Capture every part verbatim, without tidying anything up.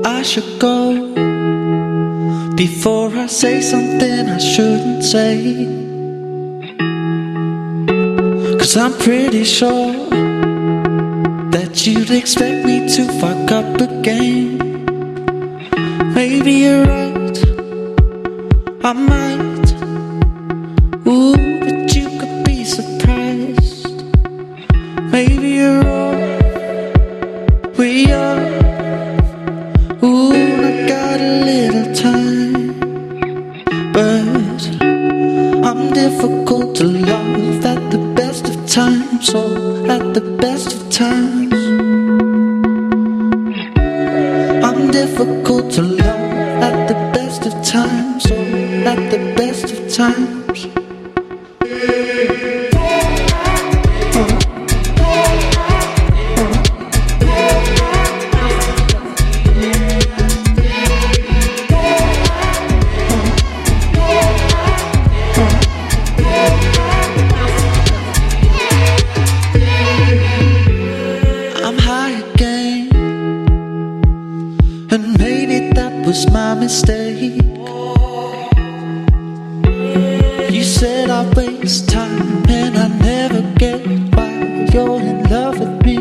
I should go before I say something I shouldn't say. 'Cause I'm pretty sure that you'd expect me to fuck up again. Maybe you're right, I might. Ooh, but you could be surprised. Maybe you're wrong, we are. Ooh, I got a little time, but I'm difficult to love at the best of times. So at the best of times, I'm difficult to love at the best of times. So at the best of times. And maybe that was my mistake. You said I waste time, and I never get why you're in love with me.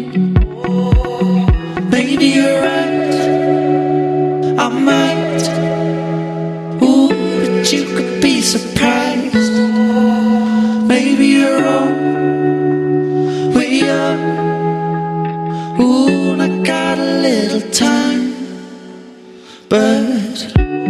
Maybe you're right, I might. Ooh, but you could be surprised. Maybe you're wrong, we are. Ooh, I got a little time, but